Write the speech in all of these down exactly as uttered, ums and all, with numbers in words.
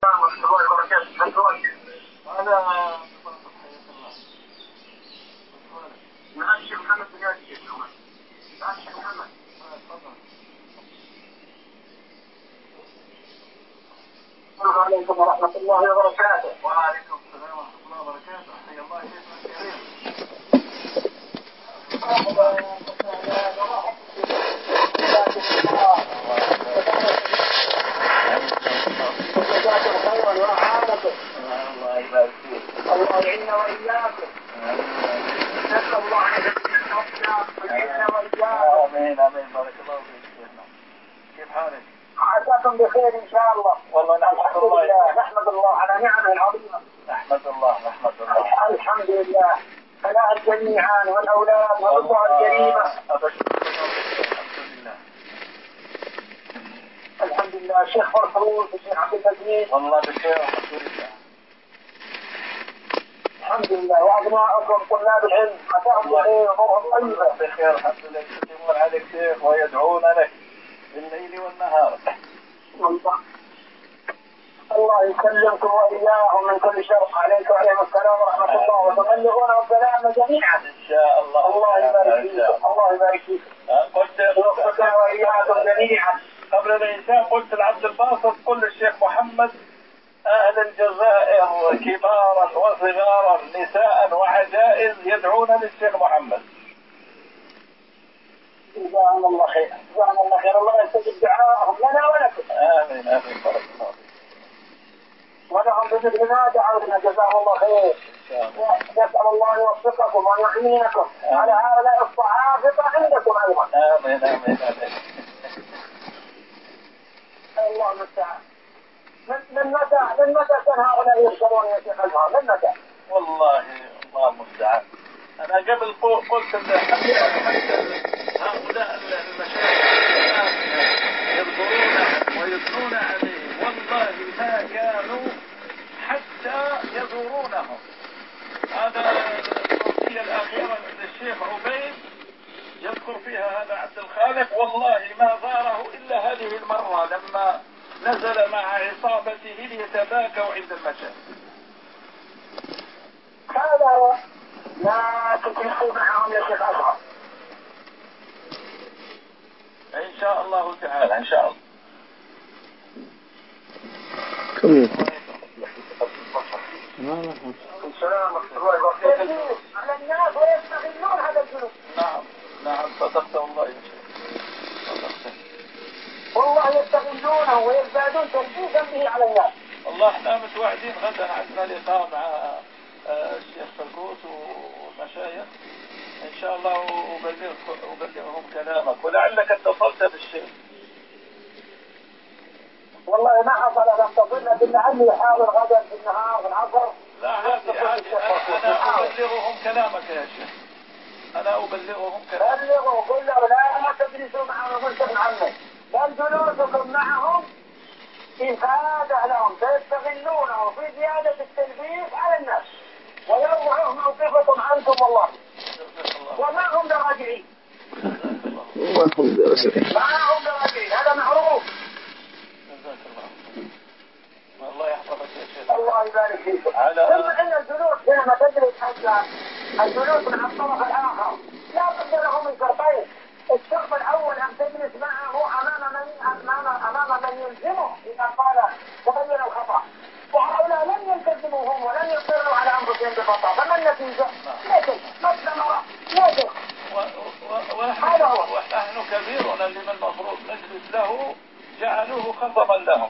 السلام ورحمة الله وبركاته. هذا معك الشيخ محمد بن ياسر. معك الشيخ محمد. السلام عليكم ورحمة الله وبركاته. وعليكم السلام ورحمة الله وبركاته. حيا الله شيخنا الكريم. الله يبارك فيك. الله يعيننا وإياكم. نسأل الله أن يعيننا وإياكم. آمين آمين. بارك الله فيك شيخنا. كيف حالك؟ عساكم بخير إن شاء الله. والله نحمد الله. نحمد الله على نعمه العظيمة. نحمد الله نحمد الله. الحمد لله. فلاح جميعا والأولاد والأسرة الكريمة. الحمد لله. الحمد لله. الشيخ فرحوس الشيخ عبد المجيد. والله بخير الحمد لله. الحمد لله. وأبناءكم طلاب العلم مساءكم بخير وأمورهم طيبة. بخير الحمد لله. يسلمون عليك شيخ ويدعون لك بالليل والنهار. الله الله يسلمكم وإياهم من كل شر. عليكم وعليهم السلام ورحمة الله وتبلغونه السلام جميعا. إن شاء الله. الله يبارك فيكم. الله يبارك فيكم. قلت وفقنا وإياكم جميعا. قبل الإنسان قلت لعبد الباسط قل للشيخ محمد أهل الجزائر كبارا وصغارا نساء وعجائز يدعون للشيخ محمد. جزاهم الله خير. جزاهم الله خير. الله يستجب دعاءهم لنا ولكم. آمين آمين. بارك الله فيك. ولهم بمثل ما دعونا جزاهم الله خير. نسأل الله يوفقكم ويعينكم على هؤلاء الصحافة عندكم أيضا. آمين آمين آمين. الله المستعان. من من متى من متى كان هؤلاء يرسلون يا شيخ أزهر؟ من متى؟ والله الله المستعان. أنا قبل قلت هؤلاء المشايخ يذكرون ويثنون عليه والله ما كانوا حتى يزورونهم. هذا الصوتية الأخيرة للشيخ عبيد يذكر فيها هذا عبد الخالق والله ما زاره إلا هذه المرة لما نزل مع عصابته ليتباكوا عند المشايخ. هذا هو. لا تتركوا معهم يا شيخ أزهر. إن شاء الله تعالى إن شاء الله. كم السلام ورحمة الله وبركاته. على الناس ويستغلون هذا الجنوب. نعم نعم صدقت والله يا شيخ صدقت. والله يستغلونه ويزدادون تنفيذا به على الناس. والله احنا متوعدين غدا عندنا لقاء مع الشيخ فرقوس والمشايخ ان شاء الله وبلغهم كلامك ولعلك اتصلت بالشيخ. والله ما حصل ان اتصل لكن لعلي احاول غدا في النهار والعصر. لا هذه انا ابلغهم كلامك يا شيخ. انا ابلغهم كلامك. بلغوا قل له لا تجلسوا معهم وانتم عنه بل جلوسكم معهم إفادة لهم سيستغلونه في زيادة التلبيس على الناس ويرفعوا موقفكم عنكم والله وما هم براجعين. ما هم براجعين. ما هم براجعين هذا معروف. جزاك الله. الله يحفظك يا شيخ. الله يبارك فيكم. على ثم ان الجلوس حينما تجلس حتى الجلوس مع الطرف الاخر لا بد له من شرطين. الشرط الاول ان تجلس معه امام من امام امام من يلزمه اذا قال تبين الخطا وهؤلاء لم يلتزموا هم ولم يصروا على انفسهم بخطا فما النتيجه؟ نجد ما الثمره؟ نجد. ونحن كبيرنا لمن المفروض نجلس له جعلوه خصما لهم.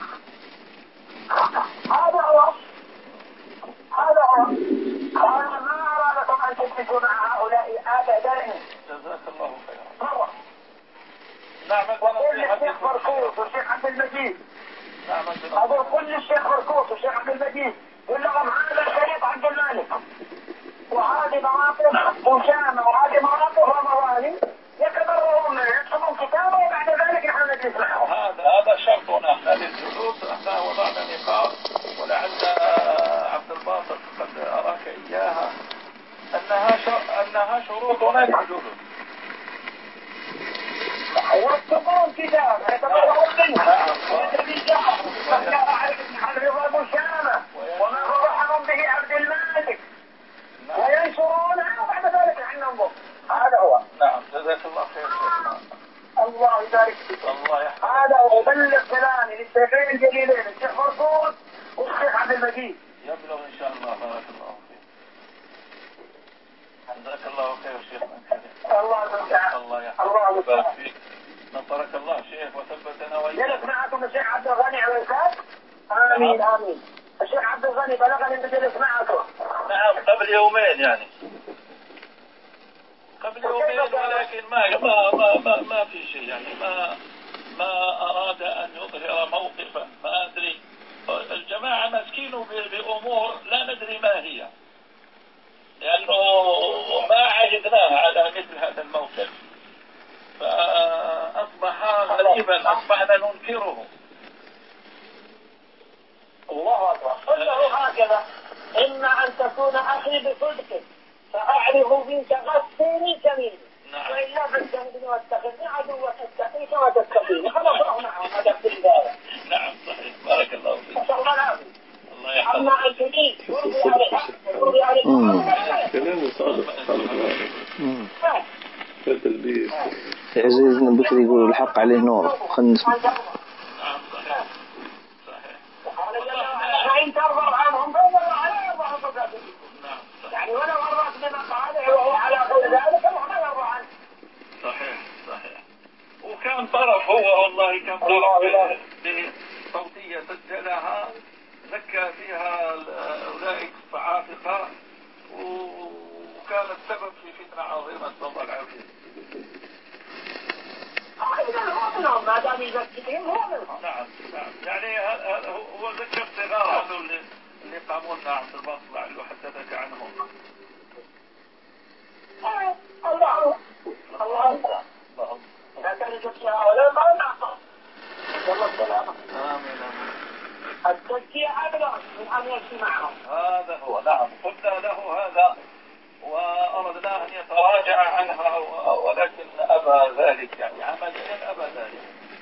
هذا هو هذا هو أنا ما أرادكم أن تجلسوا مع هؤلاء أبدا. جزاك الله خيرا. مرة نعم. وقل الشيخ فرقوس والشيخ عبد المجيد. نعم. أقول كل الشيخ فرقوس والشيخ عبد المجيد قل لهم هذا شريط عبد المالك وهذه مواقف أسامة وهذه مواقف رمضاني يتبررون منه يكتبون كتابه وبعد ذلك نحن نجلس معهم. هذا هذا شرطنا احنا للجلوس. احنا وضعنا نقاط ولعل عبد الباسط قد اراك اياها انها انها شروطنا للجلوس. ويكتبون كتاب يتبررون منها ويتبررون منها الشيخ فرقوط والشيخ عبد المجيد. يبلغ إن شاء الله. بارك الله فيك. جزاك الله خير شيخنا. الله يبارك. الله يحفظك فيك. نصرك الله شيخ وثبتنا وإياك. جلس معكم الشيخ عبد الغني على الكتاب. آمين آمين. الشيخ عبد الغني بلغني إنه جلس معكم. نعم قبل يومين يعني. قبل يومين ولكن ما ما ما ما, ما في شيء يعني ما ما أراد أن يظهر موقفا ما أدري. الجماعة مسكينوا بأمور لا ندري ما هي. لأنه ما عهدناها على مثل هذا الموقف. فأصبح غريبا أصبحنا ننكره. الله أكبر. قل له هكذا إما أن تكون أخي بصدق فأعرف منك غسيني كمين. نعم. وإلا فاجتنبني واتخذني عدوك اتقيك وتتقيني. خلاص روح معهم هذا في البداية. نعم صحيح. بارك الله فيك. نسأل الله العافية. الله يحفظك. أما أنت لي ترضي على الحق وترضي على الحق. كلام صادق. فتلبيس. عزيز بن بكر يقول الحق عليه نور. خلنا نسمع. نعم صحيح. صحيح. فإن ترضى عنهم فإن الله على يرضى عنهم. نعم. يعني ولو أرضاك بما قاله وهو على غير ذلك الله ما يرضى عنه. صحيح صحيح. وكان طرف هو والله كان طرف بصوتية سجلها ذكى فيها أولئك الصعافقة وكان السبب في فتنة عظيمة الله العافية. إذا هو منهم ما دام يزكيهم هو منهم. نعم نعم. يعني هو ذكر صغار هذول اللي قاموا لنا عبد الباسط لعله حدثك عنهم. الله الله الله. لا تنجد هؤلاء ما نعطى. والله السلامة. آمين آمين. التزكية أبلغ من أن يمشي معهم. هذا هو. نعم قلنا له هذا وأردنا أن يتراجع عنها ولكن أبى ذلك يعني عمليا أبى ذلك.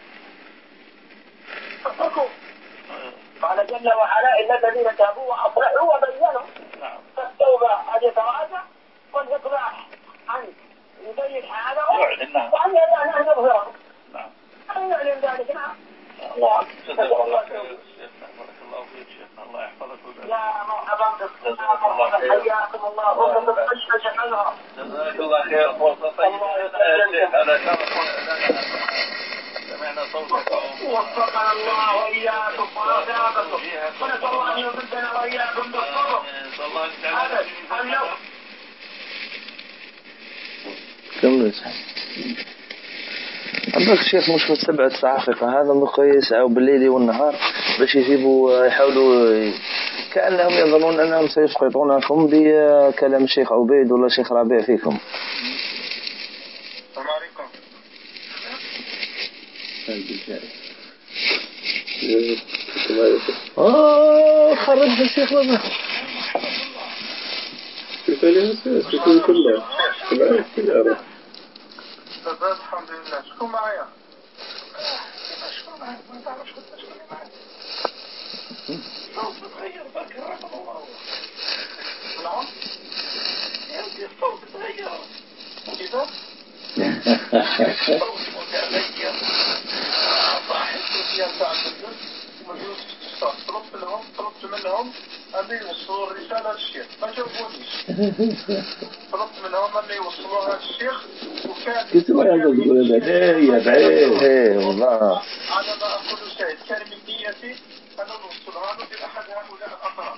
اتركوا. قال جل وعلا إلا الذين تابوا وأصلحوا وبينوا. نعم. فالتوبة أن يتراجع والإصلاح أن يبين حاله وأن أن يظهره. نعم. أن يعلن ذلك. نعم. الله جزاك الله خير شيخنا. بارك الله فيك شيخنا. الله يحفظك ويبارك. يا مرحبا بكم. حياكم الله وفرصة طيبة شكرا. جزاك الله خير. فرصة طيبة يا شيخ. هذا شرف لنا. سمعنا صوتك. وفقنا الله وإياكم ورزقكم. ونسأل الله أن يمدنا وإياكم بالصبر. نسأل الله تعالى اليوم. كمل. عندك الشيخ مشكلة سبعة صعافقة هذا مقيس أو بالليل والنهار باش يجيبوا يحاولوا كأنهم يظنون أنهم سيسقطونكم بكلام الشيخ عبيد ولا الشيخ ربيع فيكم. السلام عليكم. آه خرج الشيخ ربيع. كيف الأساس يكون كله كله كله. الحمد لله. شكون معايا؟ شكون معايا؟ ما تعرفش شكون معايا؟ صوت تغير برك رحمه الله. نعم؟ يا ودي الصوت تغير. كيف؟ الصوت متغير. صاحب يا سعد الدين مجلس الصوت. طلبت لهم طلبت منهم أن يوصلوا الرسالة للشيخ ما جاوبونيش. طلبت منهم أن يوصلوها للشيخ وكان كنت ما يقول تقول هذا يا بعيد إيه والله على ما أقول شيء كان من نيتي أن نوصلها له لأحد هؤلاء الأقران.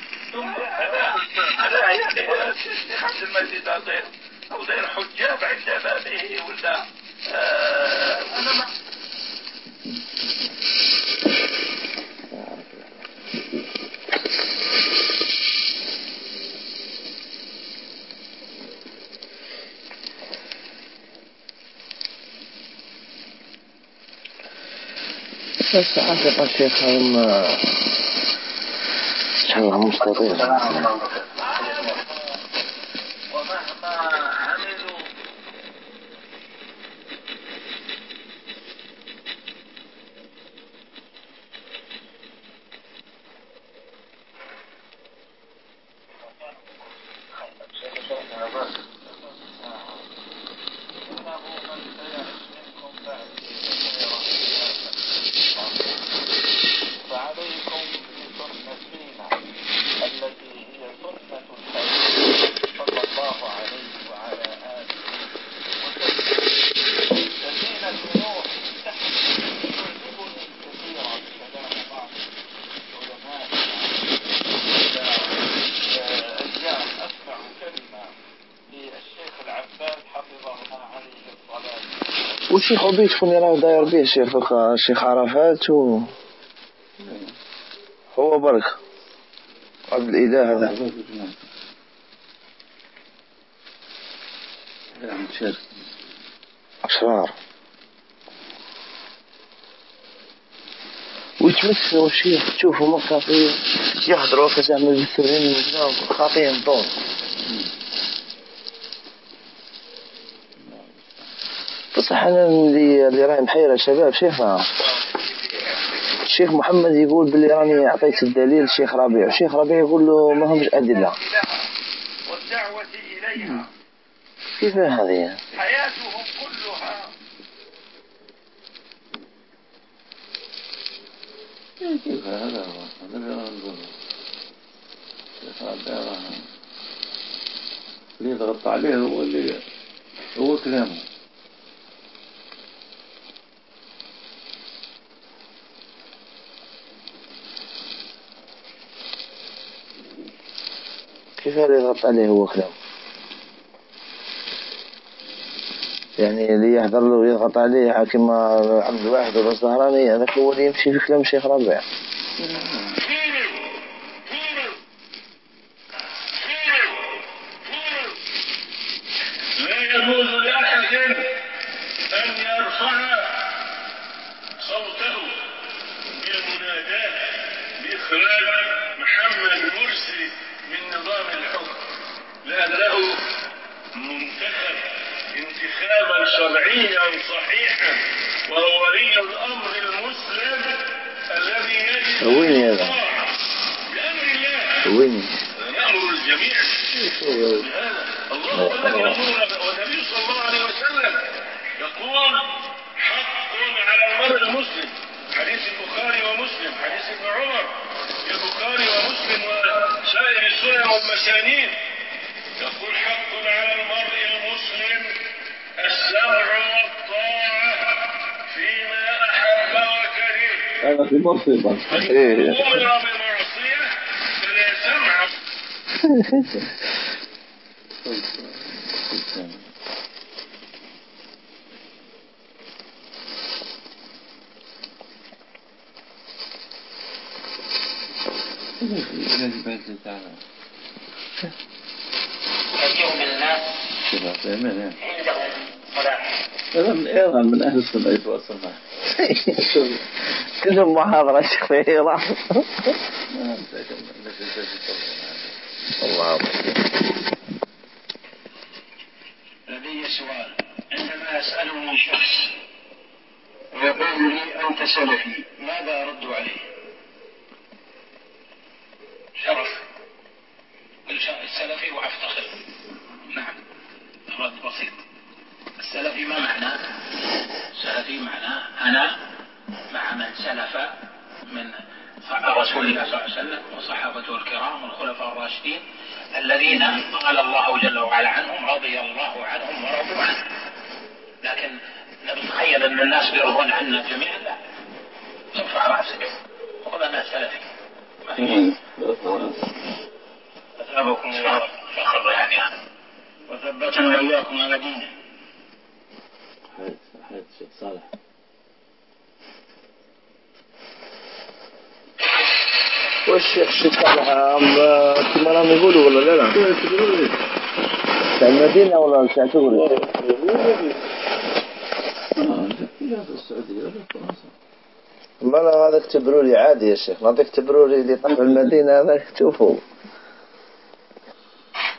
لا يعني الشيخ عبد المجيد غير أو غير حجاب عند بابه ولا أنا ما بس عاشق الشيخ هم شهر مستطيل ومهما عملوا فعليه والشيخ عبيد شكون راه داير به الشيخ الشيخ عرفات و هو برك عبد الإله هذا أشرار ويتمثلوا الشيخ تشوفوا مرة في يحضروا كذا من الثورين خاطين طول بصح أنا اللي اللي راهي محيرة شباب شيخنا الشيخ محمد يقول باللي راني أعطيت الدليل الشيخ ربيع الشيخ ربيع يقول له ما همش أدلة والدعوة إليها كيف هذه حياتهم كلها كيف هذا هو هذا اللي راح نقوله الشيخ ربيع اللي يضغط عليه هو اللي هو كلامه كيف هذا يضغط عليه هو كلامه يعني اللي يحضر له ويضغط عليه حاكم عبد الواحد والزهراني هذاك هو اللي يمشي في كلام الشيخ ربيع لا يجوز لأحد أن يرفع صوته بالمناداة بإخراج محمد مرسي من نظام الحكم لأنه منتخب انتخابا شرعيا صحيحا وهو ولي الأمر المسلم الذي يجب وين هذا بأمر الله وين نأمر الجميع بهذا الله الذي يأمرنا والنبي صلى الله عليه وسلم يقول حق على المرء المسلم حديث البخاري ومسلم حديث ابن عمر البخاري ومسلم وسائر السنن والمسانيد يقول حق على المرء المسلم السمع والطاعة فيما أحب وكره هذا في مصيبة فإن أمر بمعصية فلا سمع كثير من الناس عندهم صلاح هذا من إيران من أهل السنة يتواصل معه كلهم محاضرة شيخ في إيران الله لدي سؤال عندما أسأله شخص ويقول لي أنت سلفي ماذا أرد عليه؟ شرف السلفي وأفتخر نعم الرد بسيط السلفي ما معناه؟ السلفي معناه أنا مع من سلف من رسول الله صلى الله عليه وسلم وصحابته الكرام والخلفاء الراشدين الذين قال الله جل وعلا عنهم رضي الله عنهم ورضوا عنه لكن نتخيل أن الناس بيرضون عنا جميعا لا ارفع رأسك وقل أنا سلفي ما في أثابكم الله فخر يعني وثبتنا وإياكم على دينه حياة الشيخ صالح والشيخ صالح كما راهم يقولوا ولا لا لا تاع المدينة ولا تاع تغري في السعودية ولا في فرنسا ما لا هذاك تبروري عادي يا شيخ نعطيك تبروري اللي طلع المدينة هذاك تشوفوا